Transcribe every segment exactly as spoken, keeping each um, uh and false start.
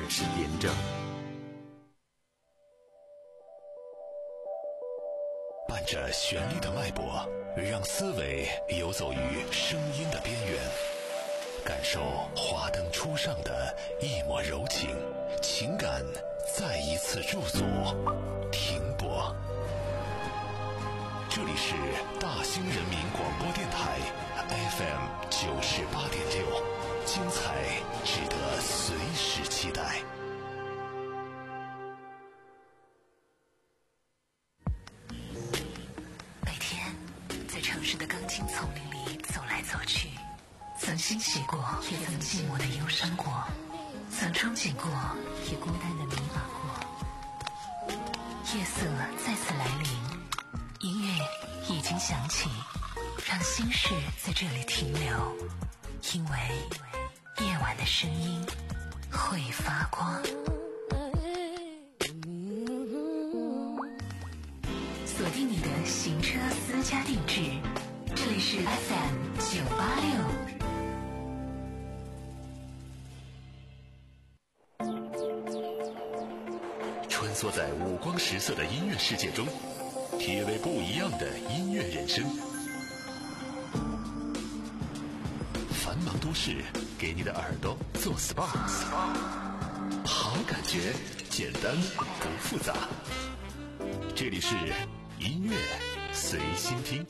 持廉政。伴着旋律的脉搏，让思维游走于声音的边缘，感受华灯初上的一抹柔情，情感再一次驻足停泊。这里是大兴人民广播电台 F M 九十八点六，精彩值得随时期待。 每天在城市的钢筋丛林里走来走去，曾欣喜过，也曾寂寞的忧伤过，曾憧憬过，也孤单的迷茫过。夜色再次来临，音乐已经响起，让心事在这里停留，因为夜晚的声音会发光。锁定你的行车私家定制，这里是 F M 九八六。 穿梭在五光十色的音乐世界中，体味不一样的音乐人生。繁忙都市给你的耳朵做 S P A， 好感觉简单不复杂。这里是音乐随心听。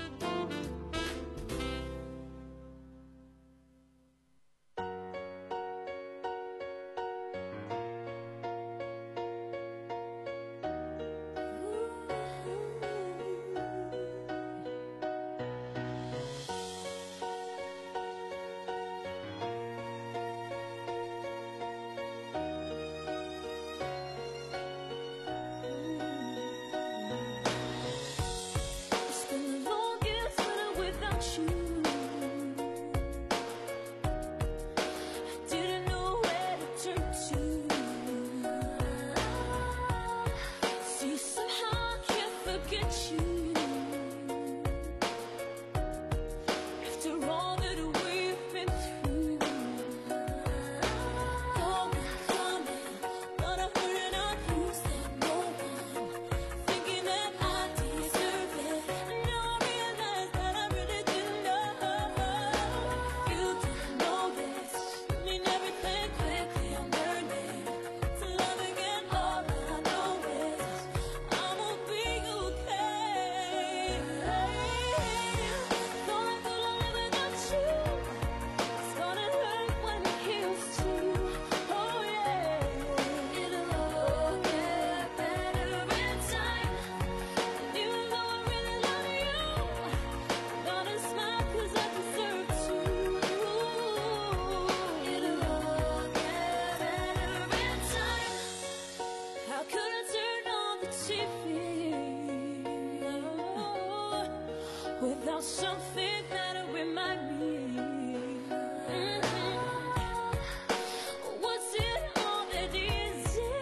Without something that'll remind me, mm-hmm. Was it all that easy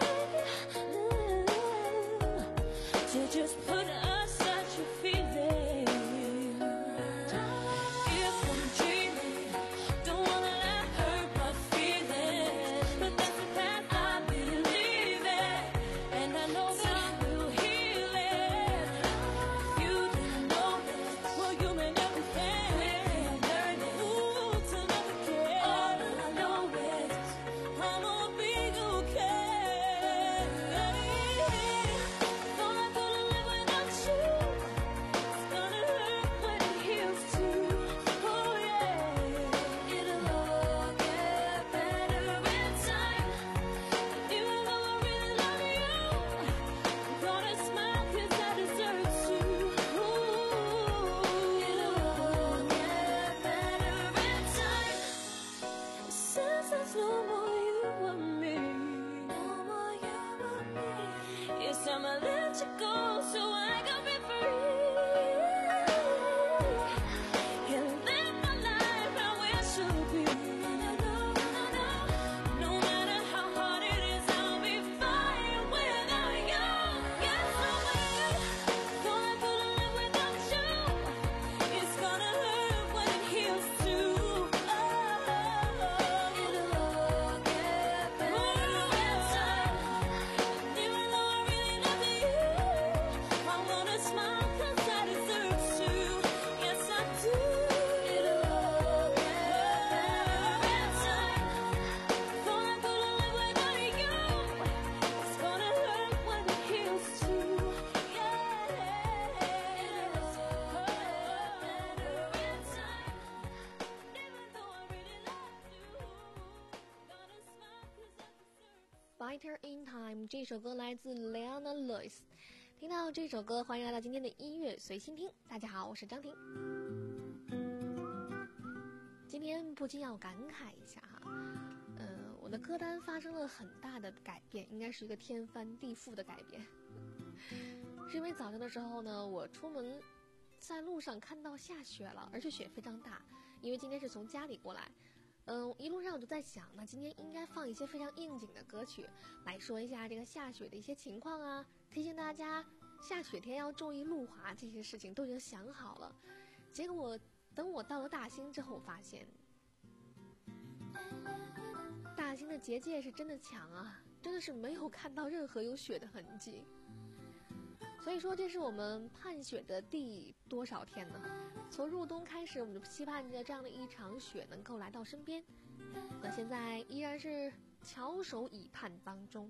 mm-hmm. to just put aside your feelings? If I'm dreaming, don't wanna let hurt my feelings, but that's the path I believe in, and I know that will heal it. You didn't know this. Well, you meant everything. I'm learning, ooh, to never care. All I know is I'ma be okay. Thought I couldn't live without you. It's gonna hurt when it heals too. Oh yeah, it'll all get better in time. Even though I really love you, I'm gonna smile 'cause I deserve to. Ooh, it'll all get better in time. Since there's no more you and me, no more you and me. Yes, I'ma let you go so I can be free and live my life how it should be. No matter how hard it is, I'll be fine without you. Yes, I will. Thought I couldn't live without you. It's gonna hurt when it heals too. Oh, it'll all get better. Brighter in Time， 这首歌来自 Leona Lewis。听到这首歌，欢迎来到今天的音乐随心听。大家好，我是张婷。今天不禁要感慨一下哈，呃，我的歌单发生了很大的改变，应该是一个天翻地覆的改变。是因为早上的时候呢，我出门在路上看到下雪了，而且雪非常大，因为今天是从家里过来。嗯，一路上我就在想，那今天应该放一些非常应景的歌曲，来说一下这个下雪的一些情况啊，提醒大家下雪天要注意路滑，这些事情都已经想好了。结果我等我到了大兴之后，发现大兴的结界是真的强啊，真的是没有看到任何有雪的痕迹。所以说这是我们盼雪的第多少天呢？从入冬开始，我们就期盼着这样的一场雪能够来到身边。那现在依然是翘首以盼当中。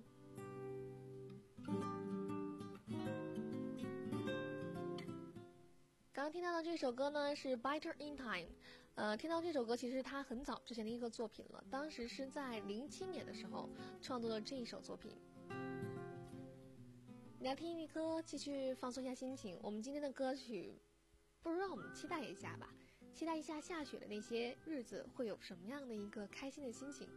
刚刚听到的这首歌呢是 Brighter in Time， 呃，听到这首歌其实它很早之前的一个作品了，当时是在零七年的时候创作了这一首作品。你要听一歌，继续放松一下心情。我们今天的歌曲，不如让我们期待一下吧，期待一下下雪的那些日子会有什么样的一个开心的心情。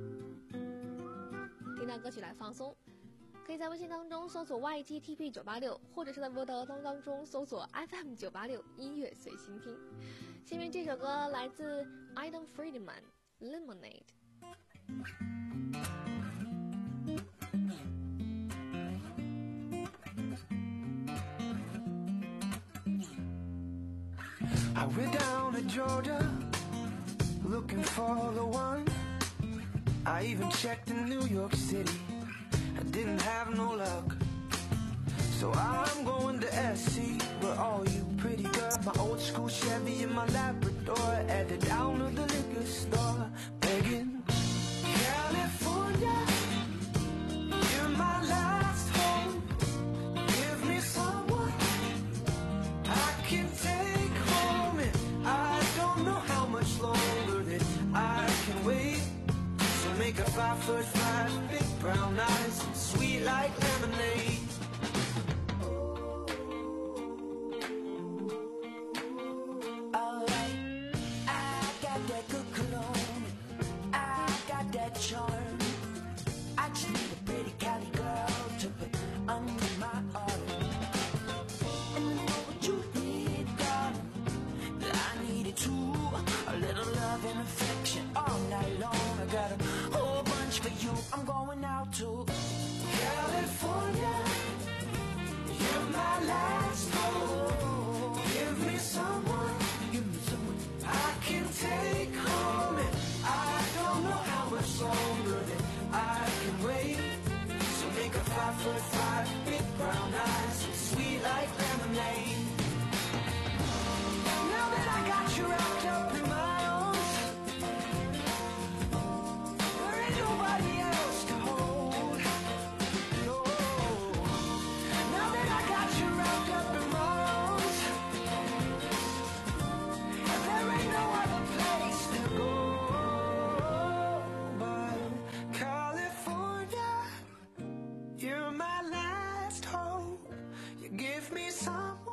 听到歌曲来放松，可以在微信当中搜索 Y T T P 九八六，或者是在微博当中搜索 F M 九八六 音乐随心听。下面这首歌来自 Adam Friedman Lemonade。I went down to Georgia, looking for the one. I even checked in New York City, I didn't have no luck. So I'm going to S C, where all you pretty girls, my old school Chevy and my Labrador, headed down to the liquor store, begging, California, you're my last hope. Give me someone I can take home, and I don't know how much longer that I can wait. So make a five foot five, big brown eyes, sweet like lemonade. Alright, I got that good cologne, I got that charm. I just need a pretty Cali girl to put under my arm. And you know what you need, darling, I need it too. A little love and affection all night long. I got a whole bunch for you. I'm going out to California. You're my last hope. Give me someone, give me someone I can take home, and I don't know how much longer that I can wait. So make a five foot five, big brown eyes, sweet like lemonade. Now that I got you wrapped up in my arms, there ain't nobody else to hold. No. Now that I got you wrapped up in my arms, there ain't no other place to go but California. You're my last hope. You give me someone.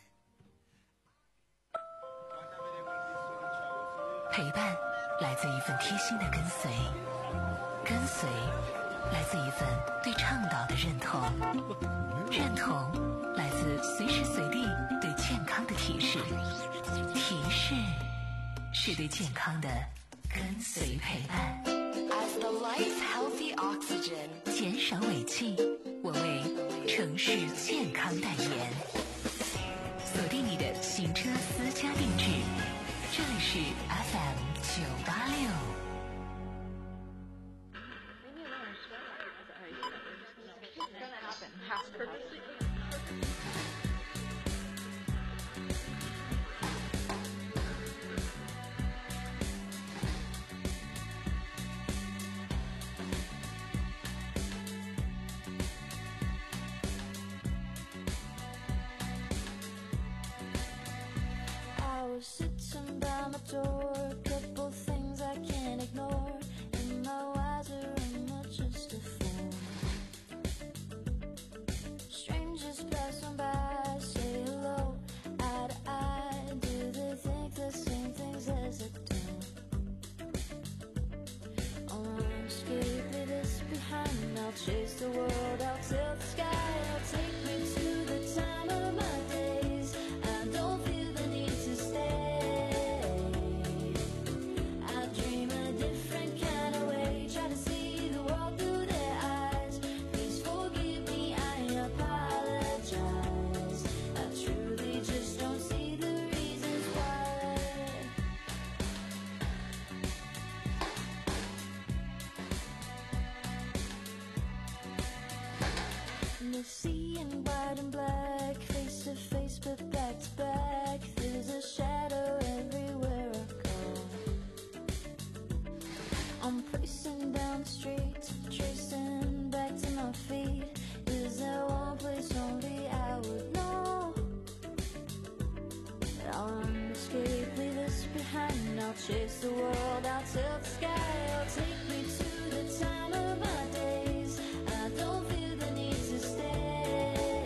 陪伴来自一份贴心的跟随，跟随来自一份对倡导的认同，认同来自随时随地对健康的提示，提示是对健康的跟随陪伴。As the life healthy oxygen， 减少尾气，我为城市健康代言。锁定你的行车私家定制。这里是 F M 九八六。 I was sitting by my door, a couple things I can't ignore. Am I wiser or am I just a fool? seeing white and black, face to face but back to back. There's a shadow everywhere I go. I'm pacing down the street, tracing back to my feet. Is there one place only I would know? I'll run, escape, leave this behind. I'll chase the world, I'll tilt the sky. I'll take me to the time of my days. I don't feel the need to stay.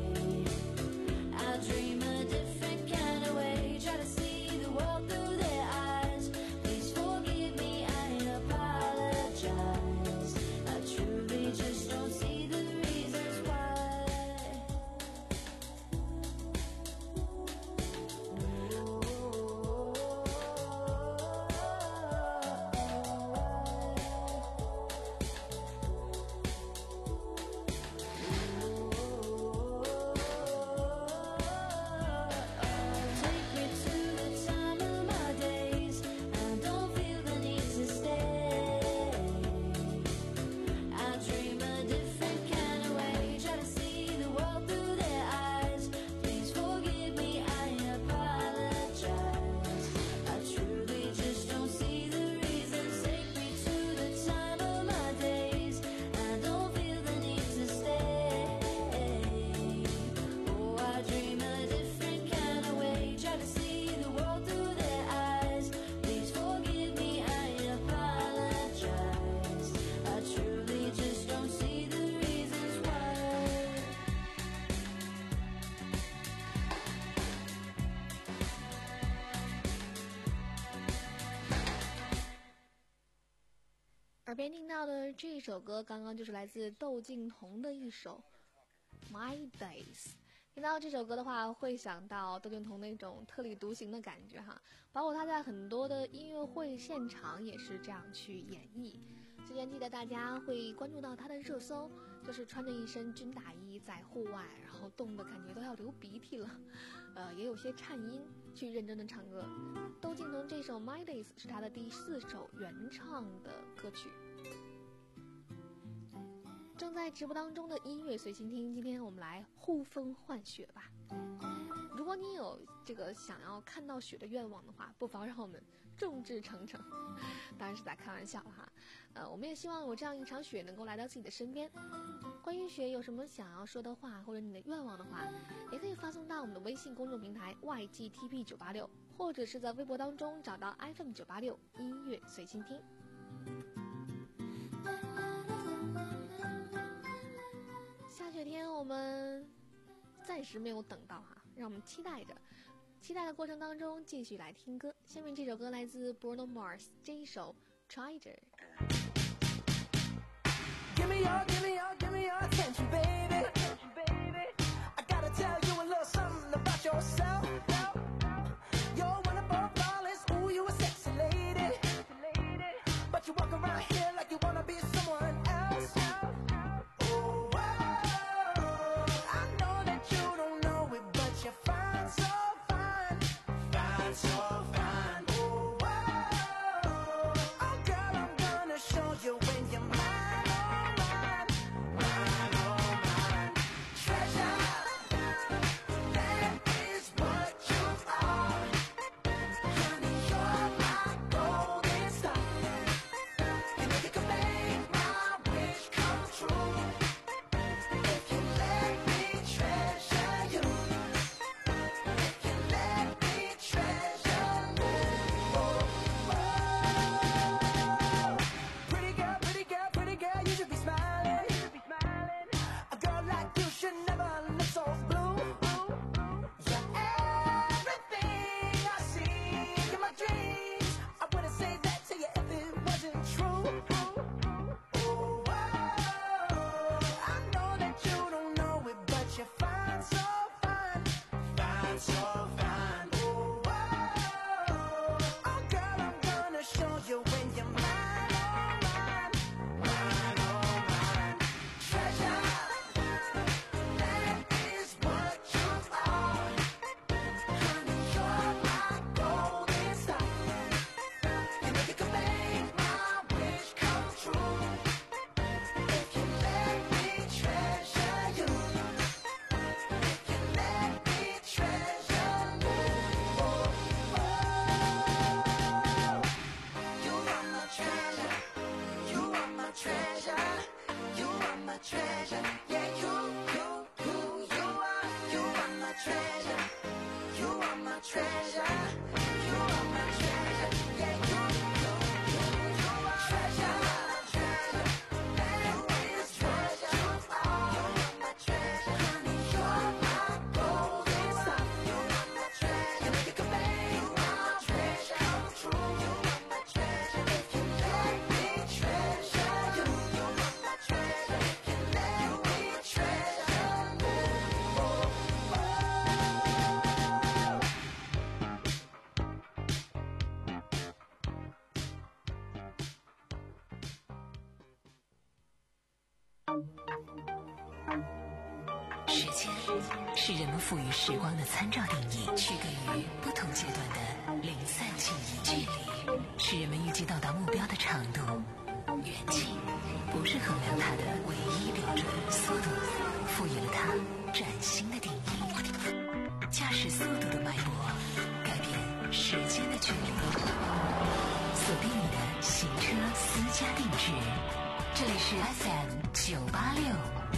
I dream a different kind of way. Try to see the world through their eyes. Please forgive me, I apologize. I truly just don't see the reasons why. Take me to the time of my days. I don't feel the need to stay. I dream a different kind of way. Try to see the world through their eyes. Please forgive me, I apologize. I truly just don't see the reasons. Take me to the time of my days. I don't feel the need to stay. Oh, I dream a different kind of way. Try to see the world through their eyes. Please forgive me, I apologize. I truly just don't see the reasons why. “耳边听到的这首歌，刚刚就是来自窦靖童的一首《My Days》。听到这首歌的话，会想到窦靖童那种特立独行的感觉哈，包括他在很多的音乐会现场也是这样去演绎。之前记得大家会关注到他的热搜，就是穿着一身军大衣在户外，然后冻得感觉都要流鼻涕了，呃，也有些颤音去认真的唱歌。窦靖童这首《My Days》是他的第四首原唱的歌曲。正在直播当中的音乐随心听，今天我们来呼风唤雪吧。如果你有这个想要看到雪的愿望的话，不妨让我们众志成城。当然是在开玩笑哈，呃，我们也希望有这样一场雪能够来到自己的身边。关于雪有什么想要说的话，或者你的愿望的话，也可以发送到我们的微信公众平台 Y G T P 九八六，或者是在微博当中找到 F M 九八六音乐随心听。下雪天我们暂时没有等到哈，让我们期待着，期待的过程当中继续来听歌。下面这首歌来自 Bruno Mars， 这一首 Treasure。Give me your, give me your, give me your attention, baby. Attention, baby. I gotta tell you a little something about yourself. You're wonderful, flawless, ooh, you a sexy lady. But you walk around here like you wanna be someone else. Oh, I know that you don't know it, but you're fine, so fine. Fine, so fine. Oh, oh girl, I'm gonna 时间是人们赋予时光的参照定义，区隔于不同阶段的零散记忆。距离是人们预计到达目标的长度，远近不是衡量它的唯一标准。速度赋予了它崭新的定义，驾驶速度的脉搏改变时间的距离。锁定你的行车私家定制，这里是 F M 九八六。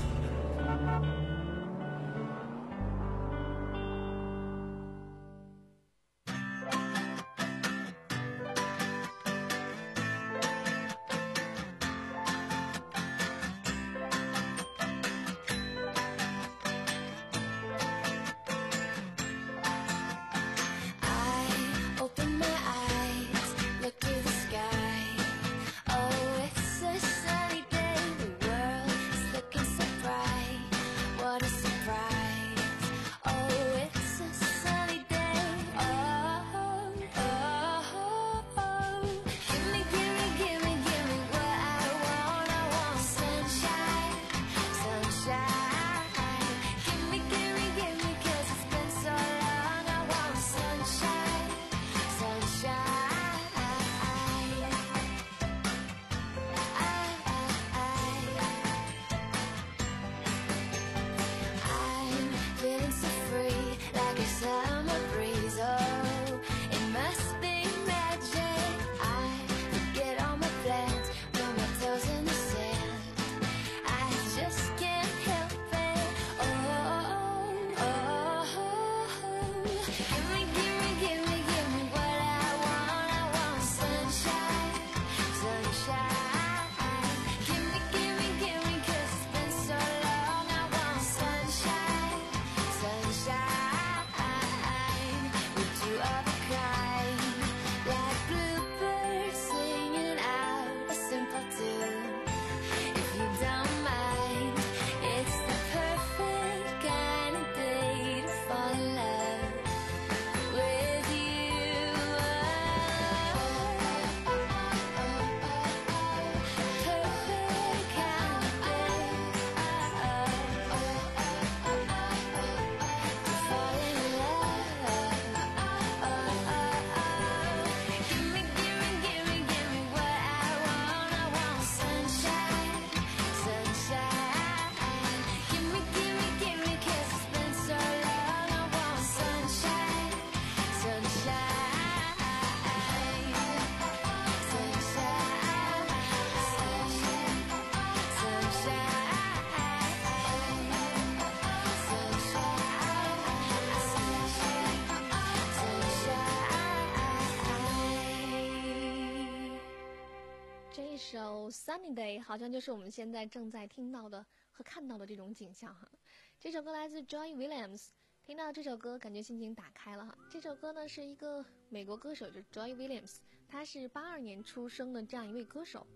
Sunny Day 好像就是我们现在正在听到的和看到的这种景象哈。这首歌来自 Joy Williams， 听到这首歌感觉心情打开了哈。这首歌呢是一个美国歌手，就是 Joy Williams， 他是八二年出生的这样一位歌手。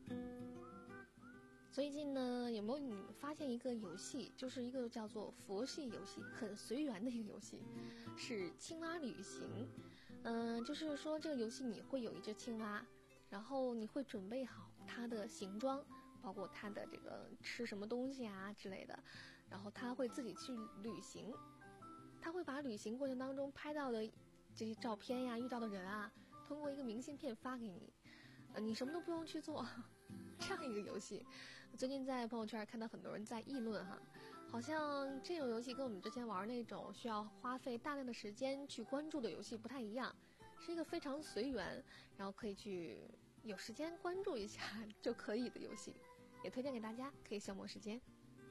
最近呢，有没有你发现一个游戏，就是一个叫做佛系游戏，很随缘的一个游戏，是青蛙旅行。嗯、呃，就是说这个游戏你会有一只青蛙，然后你会准备好它的形状，包括它的这个吃什么东西啊之类的，然后它会自己去旅行，它会把旅行过程当中拍到的这些照片呀、遇到的人啊，通过一个明信片发给你，呃，你什么都不用去做，这样一个游戏。最近在朋友圈看到很多人在议论哈，好像这种游戏跟我们之前玩那种需要花费大量的时间去关注的游戏不太一样，是一个非常随缘，然后可以去有时间关注一下就可以的游戏，也推荐给大家，可以消磨时间。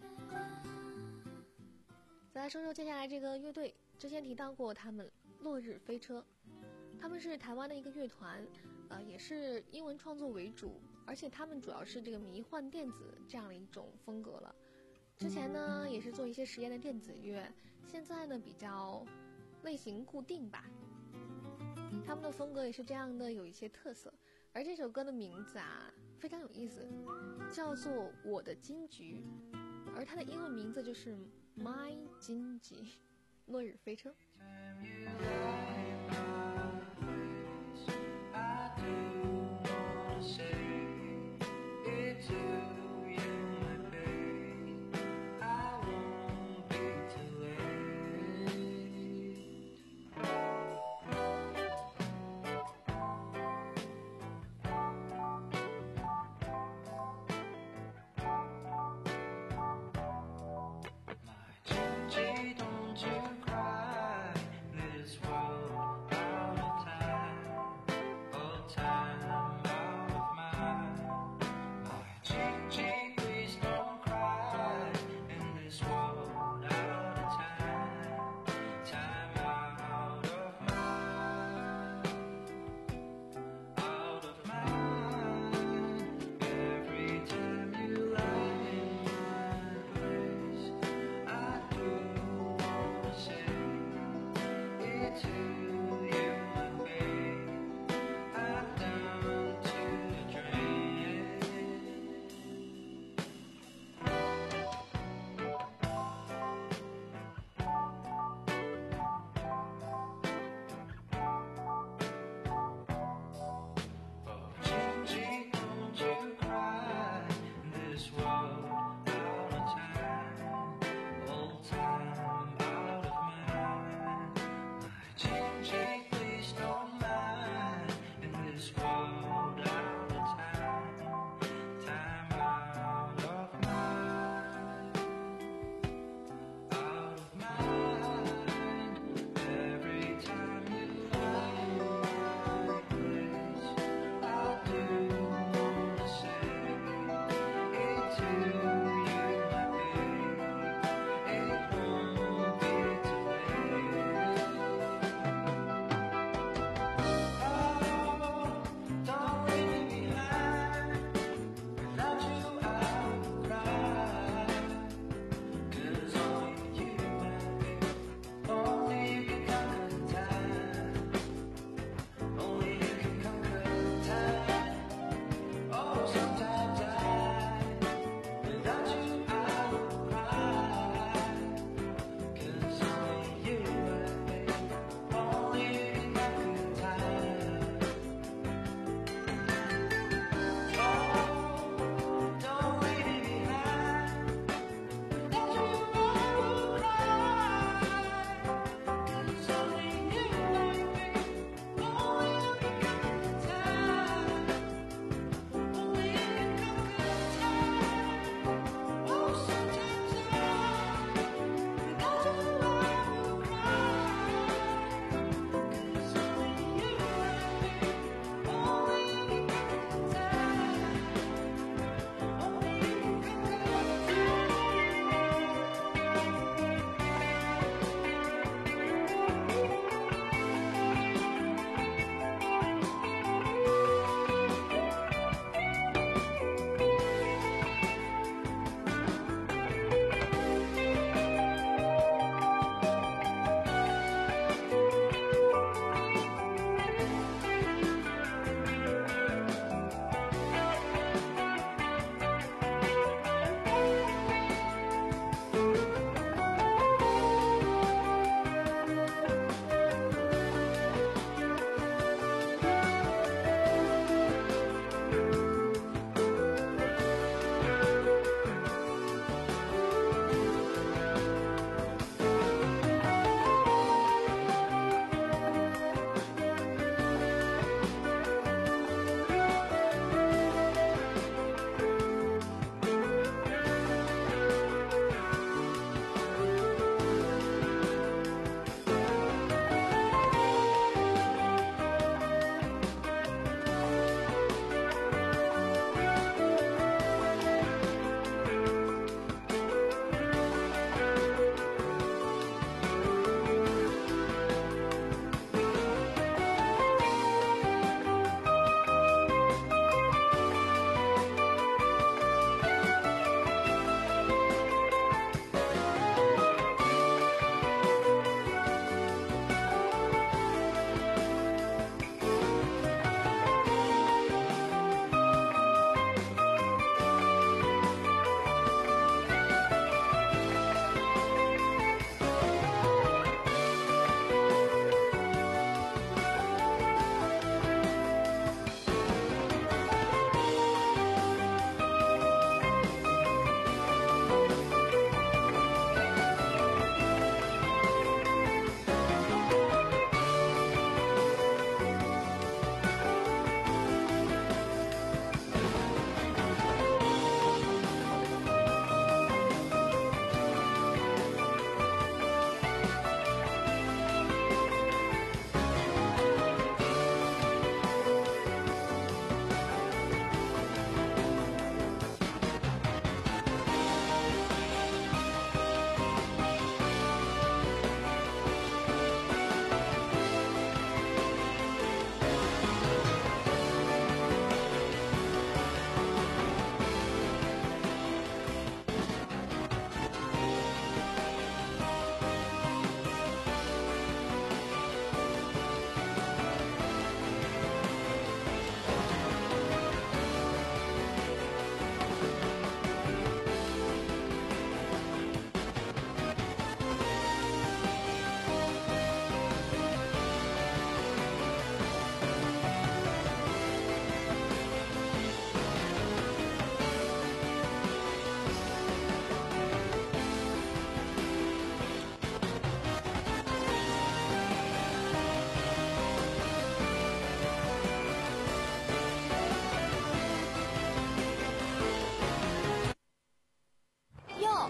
再来说说接下来这个乐队，之前提到过他们落日飞车，他们是台湾的一个乐团，呃，也是英文创作为主，而且他们主要是这个迷幻电子这样的一种风格了。之前呢也是做一些实验的电子乐，现在呢比较类型固定吧。他们的风格也是这样的，有一些特色。而这首歌的名字啊非常有意思，叫做《我的金桔》，而它的英文名字就是 My 金桔，落日飞车。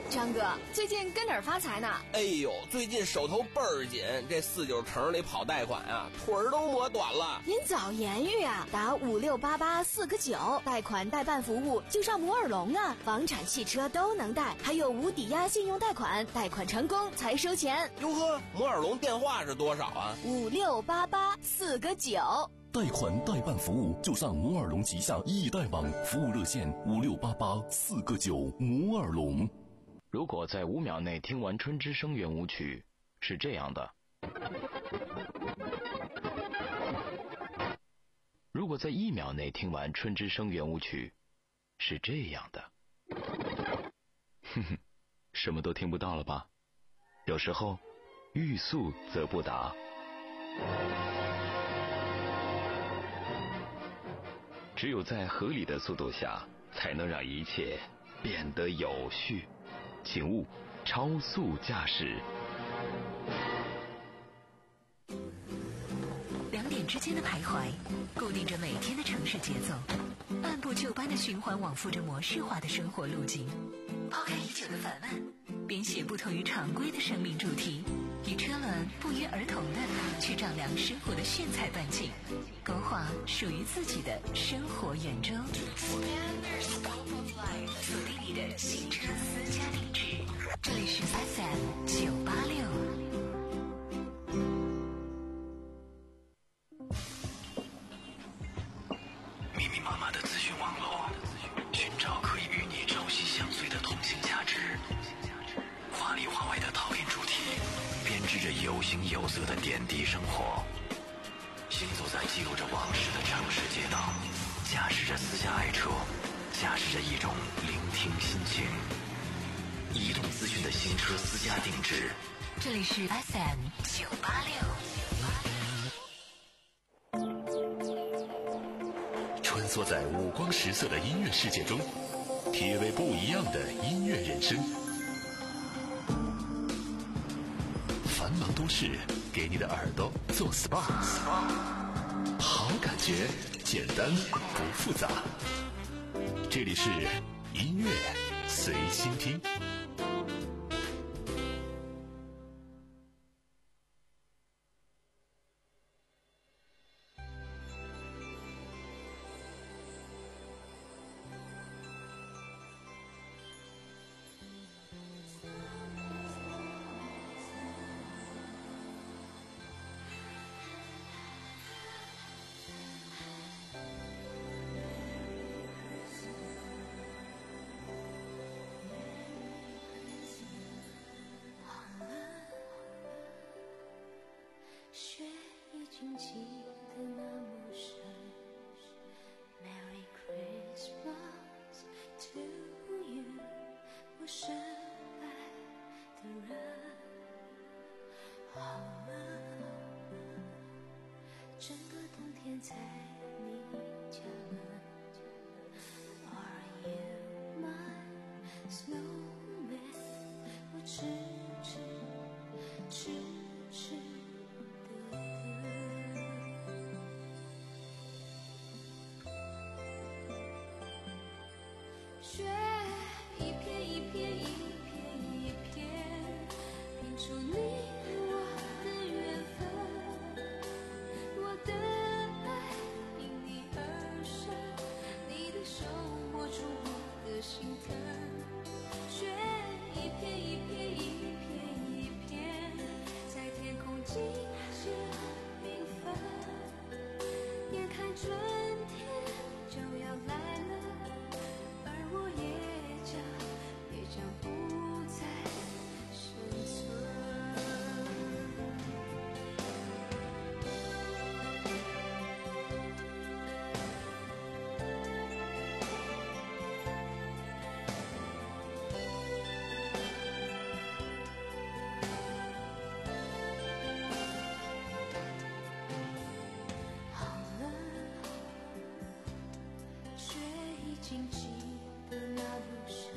张哥，最近跟哪儿发财呢？ 哎呦，最近手头倍儿紧，这四九城里跑贷款啊，腿儿都磨短了。 您早言语啊，打五六八八四个九，贷款代办服务就上摩尔龙啊，房产、汽车都能贷，还有无抵押信用贷款，贷款成功才收钱。 哟呵，摩尔龙电话是多少啊？ 五六八八四个九。 贷款代办服务就上摩尔龙旗下易贷网，服务热线五六八八四个九。摩尔龙。 如果在五秒内听完《春之声》圆舞曲，是这样的；如果在一秒内听完《春之声》圆舞曲，是这样的。哼哼，什么都听不到了吧？有时候，欲速则不达。只有在合理的速度下，才能让一切变得有序。请勿超速驾驶。 两点之间的徘徊，固定着每天的城市节奏，按部就班的循环往复着模式化的生活路径。抛开已久的烦闷，编写不同于常规的生命主题，与车轮不约而同的去丈量生活的炫彩半径，勾画属于自己的生活圆周。锁定你的行车私家定制，这里是 F M 九八六。 密密麻麻的资讯网络，寻找可以与你朝夕相随的同性价值。华里华外的讨厌主题，编织着有形有色的点滴生活。行走在记录着往事的城市街道，驾驶着私家爱车，驾驶着一种聆听心情。移动资讯的新车私家定制， 这里是 F M 九八六。 穿梭在五光十色的音乐世界中，体味不一样的音乐人生。繁忙都市给你的耳朵做 S P A， 好感觉，简单不复杂。这里是音乐随心听。 雪已经积得那么深 Merry Christmas to you 我深爱的人好了整个冬天在你家门 Are you my snowman 我痴痴痴痴雪一片一片一片一片拼出你我的缘分我的爱因你而生你的手握住我的心疼雪一片一片一片一片在天空尽是缤纷眼看春天就要来了我也将也将不再生存好了雪已经积的那么深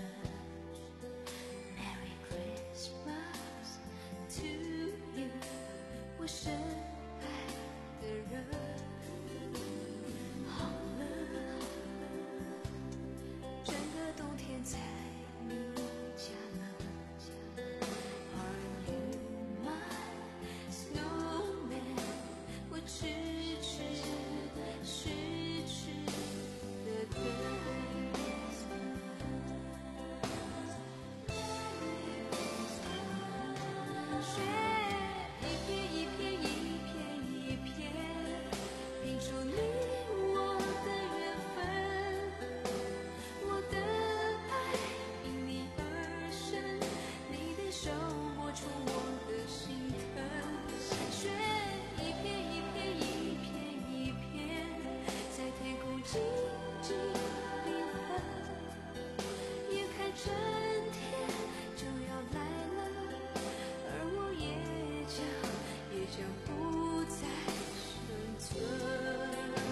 Merry Christmas to you 我深爱的人好了整个冬天在你家门春天就要来了，而我也将也将不再生存。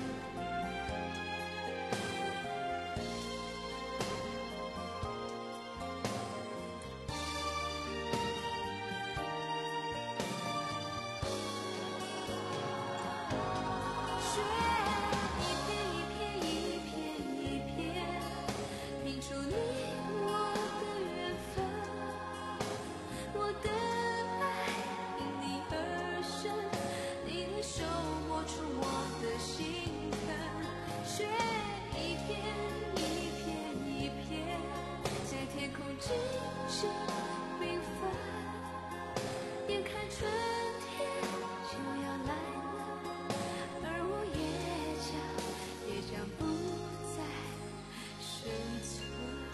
雪一片一片一片一片，拼出你我的缘分。我的爱因你而生，你的手摸出我的心疼。雪一片一片一片，在天空竞争缤纷。眼看春天就要来了，而我也将也将不再生存。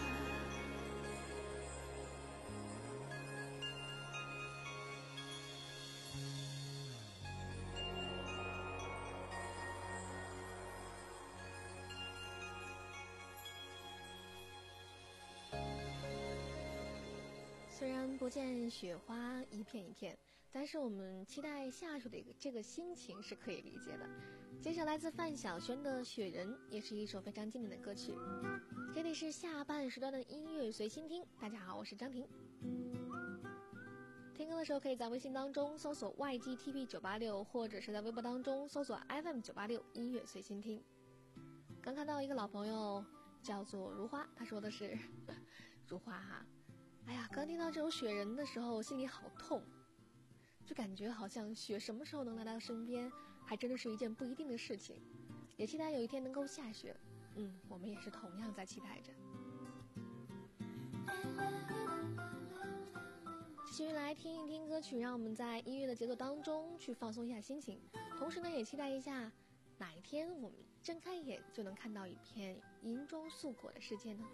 虽然不见雪花一片一片，但是我们期待下雪的一个这个心情是可以理解的。接下来自范晓萱的《雪人》也是一首非常经典的歌曲。这里是下半时段的音乐随心听，大家好，我是张婷。听歌的时候可以在微信当中搜索 Y G T P 九八六，或者是在微博当中搜索 F M 九八六音乐随心听。刚看到一个老朋友叫做如花，他说的是如花哈，哎呀，刚听到这首《雪人》的时候，心里好痛，就感觉好像雪什么时候能来到身边，还真的是一件不一定的事情。也期待有一天能够下雪，嗯，我们也是同样在期待着。继续来听一听歌曲，让我们在音乐的节奏当中去放松一下心情，同时呢，也期待一下哪一天我们睁开眼就能看到一片银装素裹的世界呢？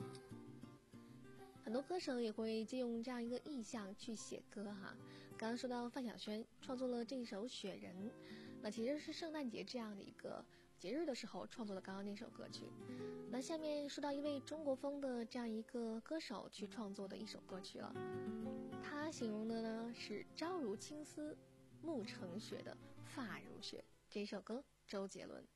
很多歌手也会借用这样一个意象去写歌哈。刚刚说到范晓萱创作了这首《雪人》，那其实是圣诞节这样的一个节日的时候创作的刚刚那首歌曲。那下面说到一位中国风的这样一个歌手去创作的一首歌曲了，他形容的呢是朝如青丝，暮成雪的发如雪。这首歌周杰伦。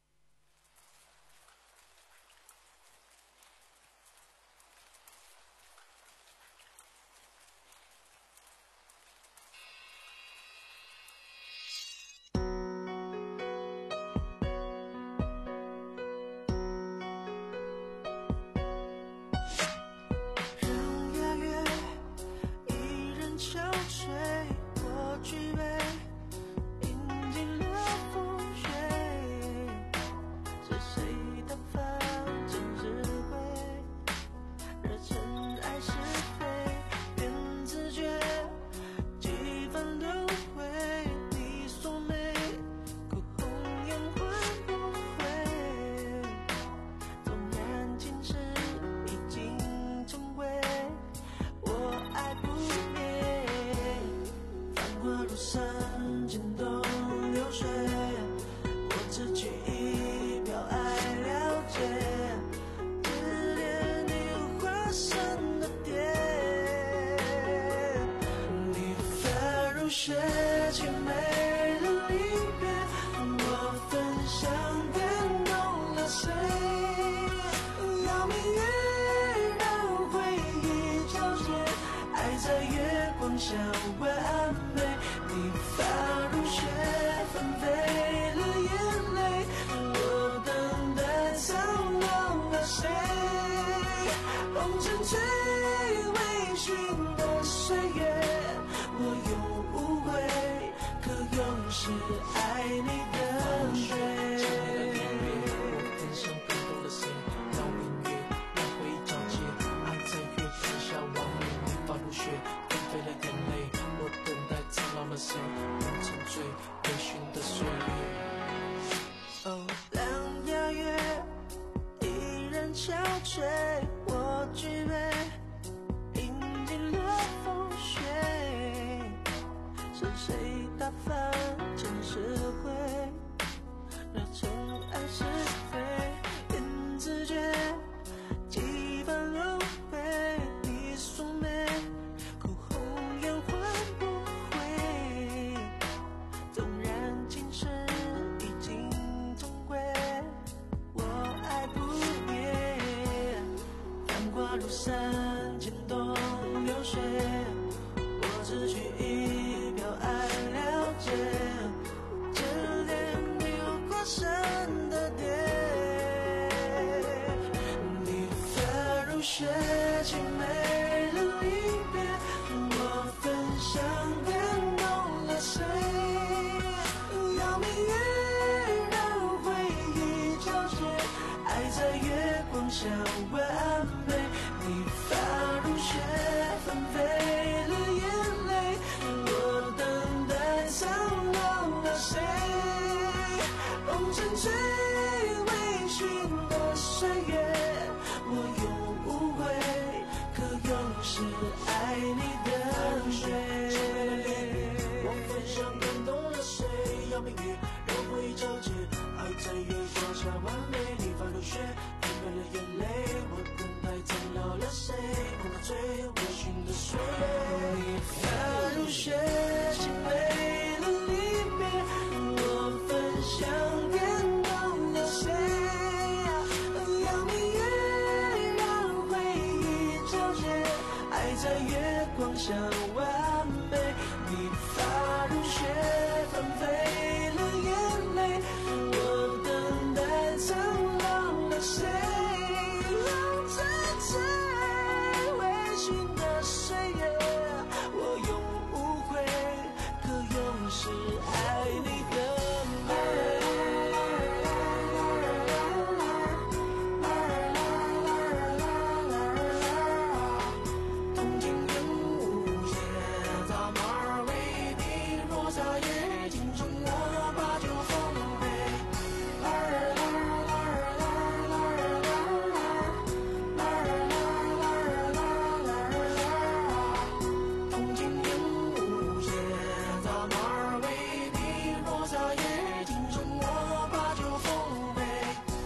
我具备饮尽了风雪，是谁打翻尘世灰？ 牵动流水，我只需一表爱了解，指点你有过深的点，你发如雪，情美了离别，我分享感动了谁？要明月让回忆交接，爱在月光下完美。你发如雪，纷飞了眼泪，我等待苍老了谁？红尘最微醺的岁月，我永无悔，可永是爱你的美。我分享感动了谁？要明月让回忆交接，爱在月光下完美。你发如雪，纷飞了眼泪，我等待苍老了谁？红了最微醺的岁月，你发如雪，情美了离别，我分享感动了谁？要明月让回忆交接，爱在月光下完美。你发如雪，纷飞了眼泪，我等待苍老了谁？红尘最微醺的岁月，我永无悔，可永是爱你的美。同情人无邪，早马儿为你落下夜，尽中我把酒奉陪。啦啦啦啦啦啦啦啦，同情人无邪，早马儿为你落下夜，尽中我把酒奉陪。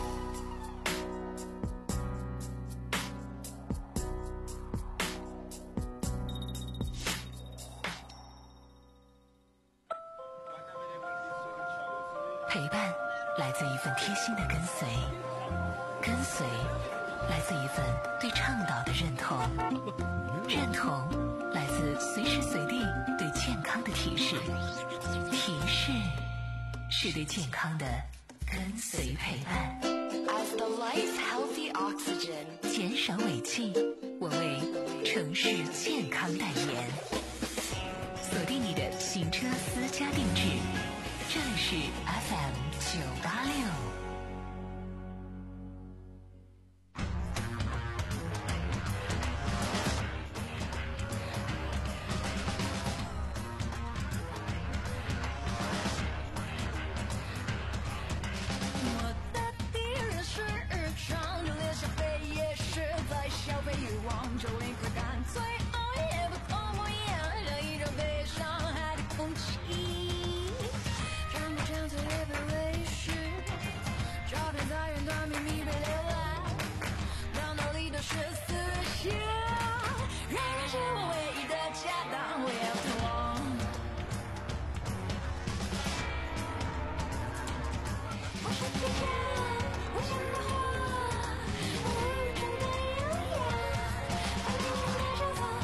陪伴来自一份贴心的跟随，跟随来自一份对倡导的认同，认同来自随时随地对健康的提示，提示是对健康的跟随陪伴。As the life healthy oxygen， 减少尾气，我为城市健康代言。锁定你的行车私家定制，这里是 F M 九八六。 我的敌人是日常，就连消费也是在消费欲望，就连快干脆熬夜不痛不痒，像一种被伤害的空气。张不张嘴也被微醺，照片在远端秘密被浏览，到哪里都是思想，让人是我唯一的家当，我也不忘。我是天真，我想的话，我日常的优雅，而你现在上苍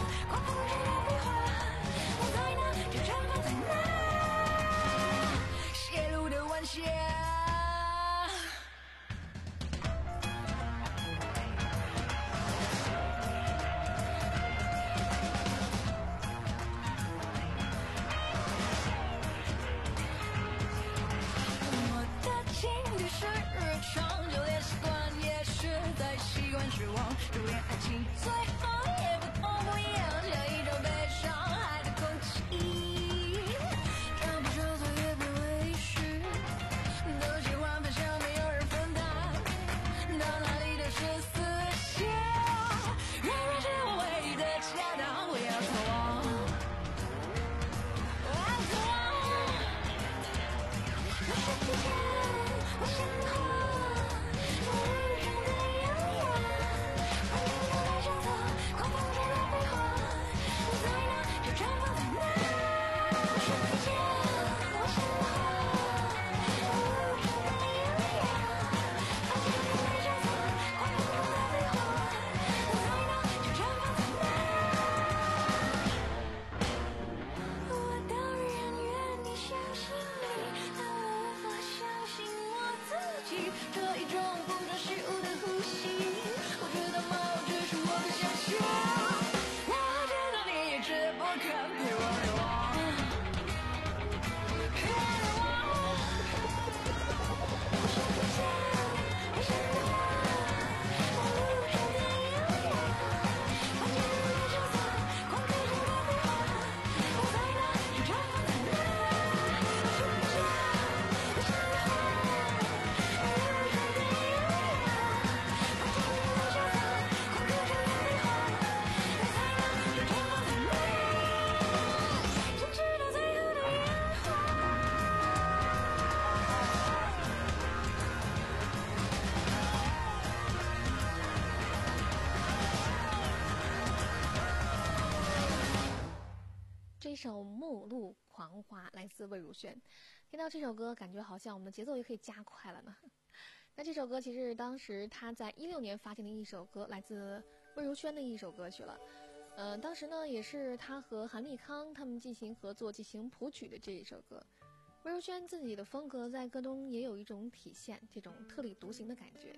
一首《末路狂花》，来自魏如萱。听到这首歌，感觉好像我们的节奏也可以加快了呢。那这首歌其实是当时他在一六年发行的一首歌，来自魏如萱的一首歌曲了。呃，当时呢也是他和韩立康他们进行合作、进行谱曲的这一首歌。魏如萱自己的风格在歌中也有一种体现，这种特立独行的感觉。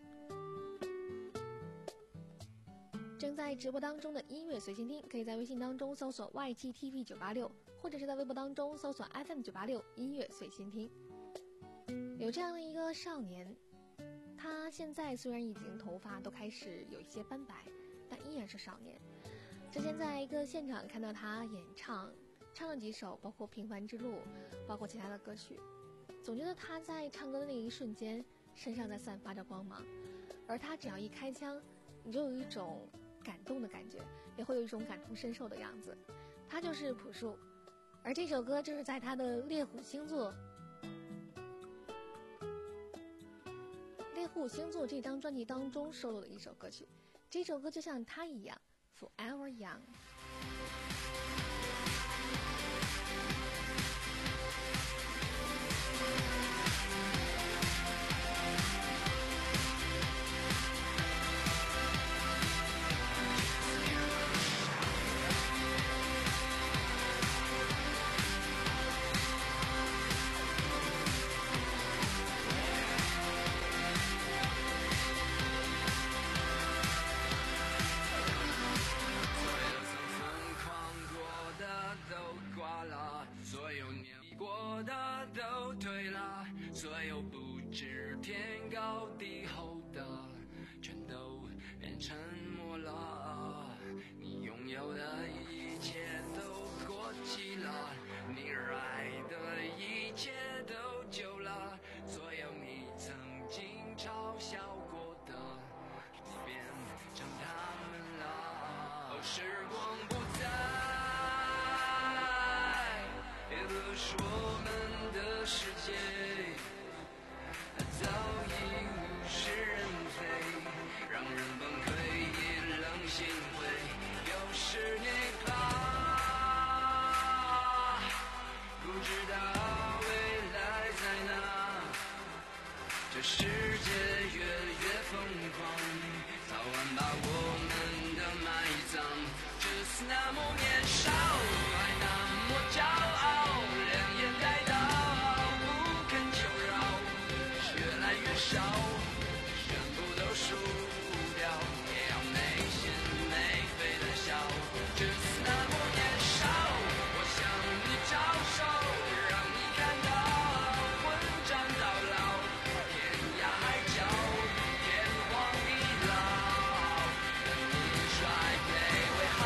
正在直播当中的音乐随心听，可以在微信当中搜索 Y G T V 九八六，或者是在微博当中搜索 F M 九八六音乐随心听。有这样的一个少年，他现在虽然已经头发都开始有一些斑白，但依然是少年。之前在一个现场看到他演唱，唱了几首，包括《平凡之路》，包括其他的歌曲，总觉得他在唱歌的那一瞬间，身上在散发着光芒，而他只要一开腔，你就有一种感动的感觉，也会有一种感同身受的样子。他就是朴树，而这首歌就是在他的猎户星座猎户星座这张专辑当中收录的一首歌曲。这首歌就像他一样 Forever Young。 所有不知天高地厚的全都变沉默了，你拥有的一切都过期了，你热爱的一切都旧了，所有你曾经嘲笑过的变成他们了。哦，时光不再，也不是我们的世界早已物是人非，让人崩溃也冷心灰。有时你怕不知道未来在哪，这世界越越疯狂，早晚把我们的埋葬。只是那么年少，还那么骄傲，两眼带到不肯求饶，越来越少，全部都输掉，也要没心没肺的笑。只是那么年少，我向你招手，让你看到混战到老，天涯海角，天荒地老，等你衰退为好。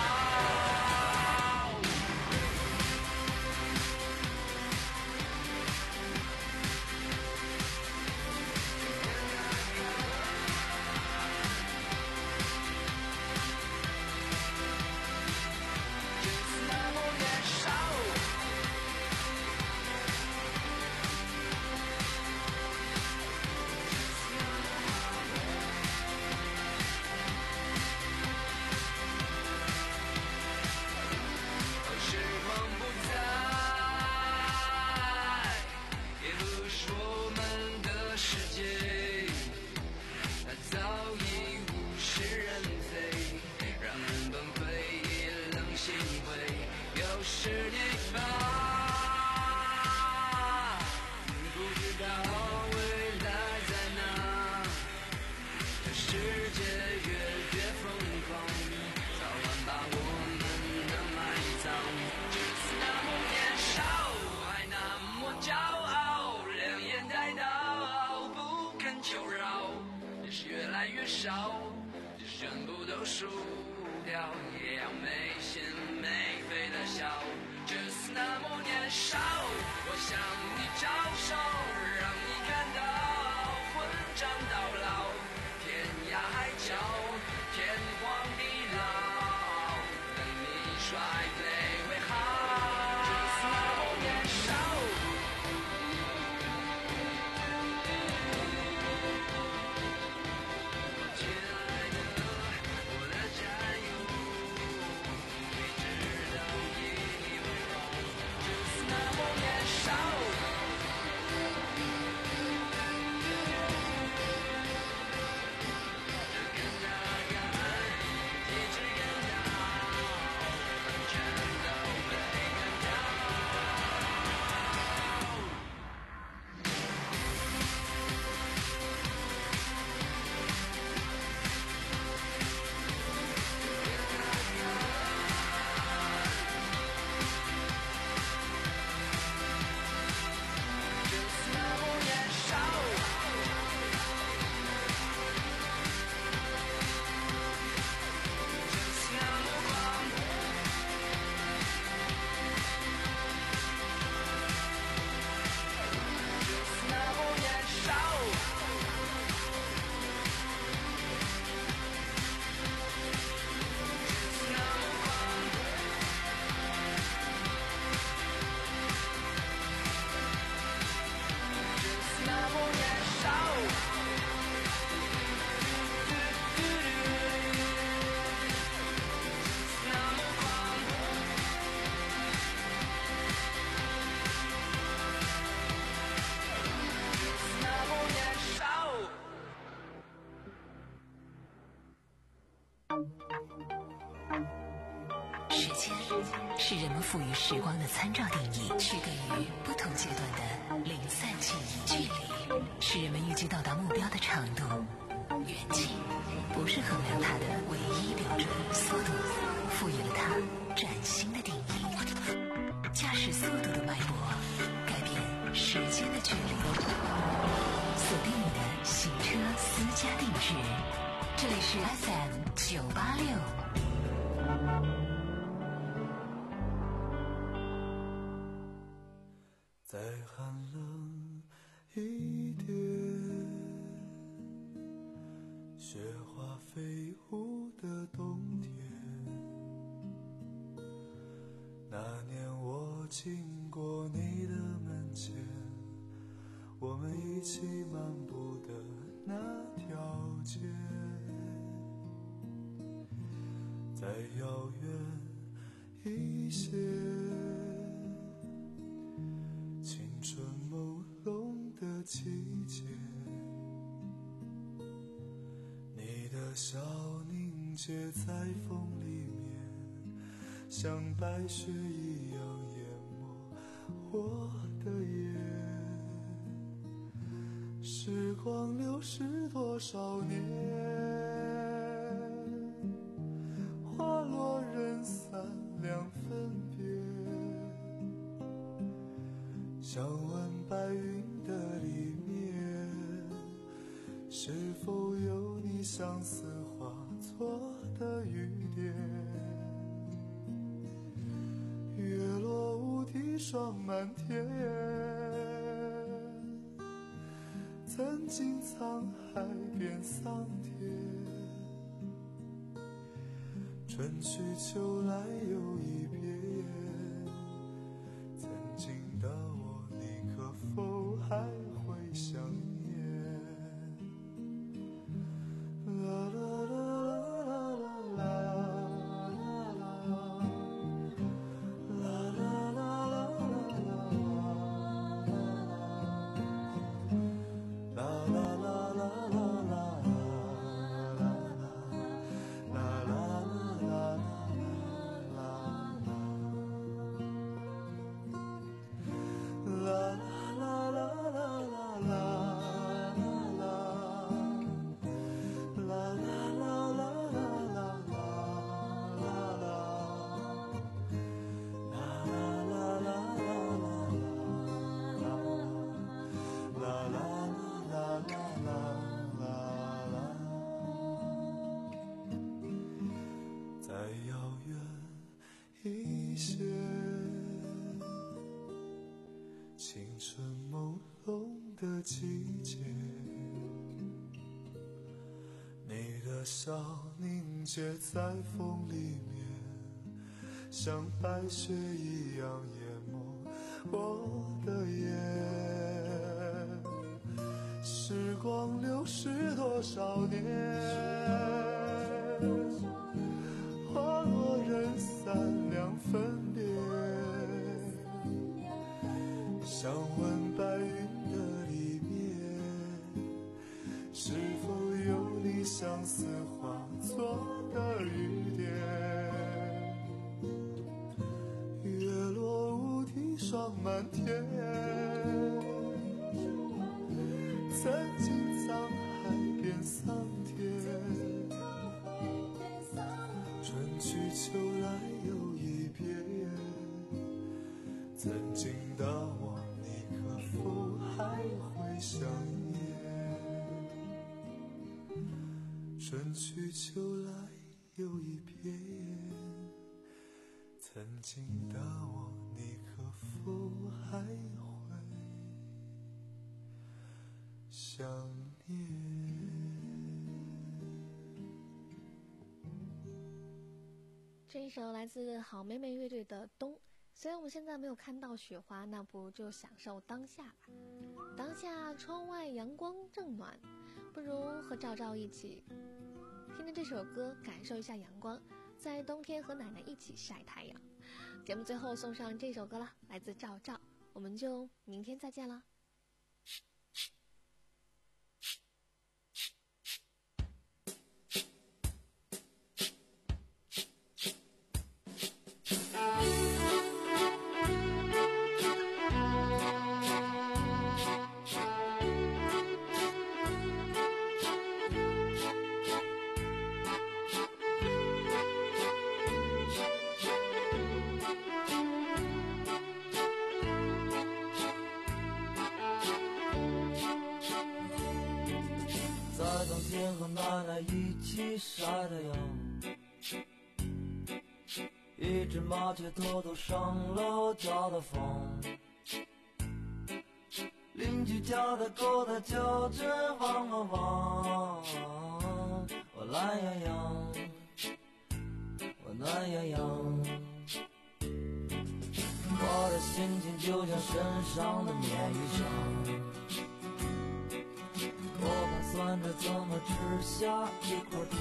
间是人们赋予时光的参照定义，区隔于不同阶段的零散记忆。距离是人们预计到达目标的长度，远近不是衡量它的唯一标准。速度赋予了它崭新的定义，驾驶速度的脉搏改变时间的距离。锁定你的行车私家定制，这里是 F M 九八六。 再寒冷一点，雪花飞舞的冬天。那年我经过你的门前，我们一起漫步的那条街。再遥远一些，青春朦胧的季节，你的笑凝结在风里面，像白雪一样淹没我的眼。时光流逝多少年，花落人散两分别。想问白云的里面，是否有你相思化作的雨点？月落乌啼霜满天，曾经沧海变桑田，春去秋来又一遍。曾经的我，你可否还会想念？啦啦啦啦啦啦啦啦啦再遥远一些，青春朦胧的季节，你的笑凝结在风里面，像白雪一样淹没我的眼。时光流逝多少年，花落人散两分别。想问白云的里面，是否有你相思化作的雨点？月落乌啼霜满天，曾经沧海变桑田，春去秋来又一遍。曾经的我，你可否还会想念？春去秋来又一遍。曾经的我，你可否还会想念？ 这一首来自好妹妹乐队的《冬》。虽然我们现在没有看到雪花，那不如就享受当下吧。当下窗外阳光正暖，不如和赵赵一起听着这首歌，感受一下阳光，在冬天和奶奶一起晒太阳。节目最后送上这首歌了，来自赵赵，我们就明天再见了。 气晒太阳，一只麻雀偷偷上了我家的房，邻居家的狗它叫着汪汪汪，我懒洋洋，我懒洋洋，我的心情就像身上的棉衣裳，我盘算着怎么吃下一块糖，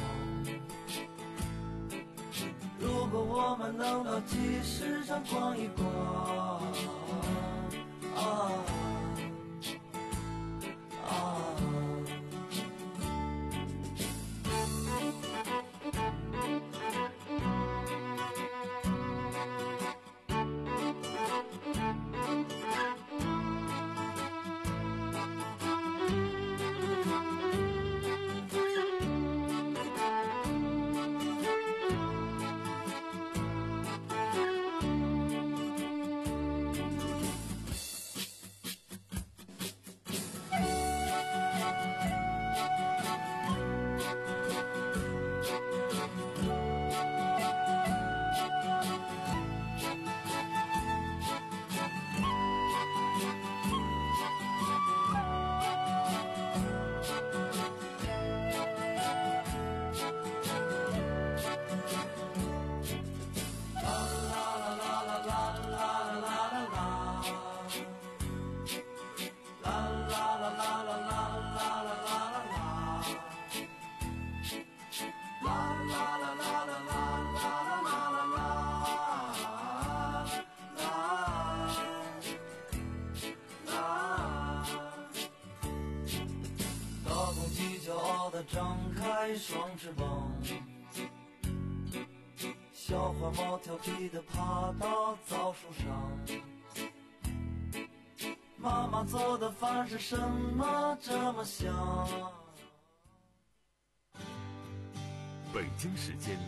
如果我们能到集市上逛一逛啊啊张开双翅膀，小花猫调皮地爬到枣树上，妈妈做的饭是什么这么香？ 北京时间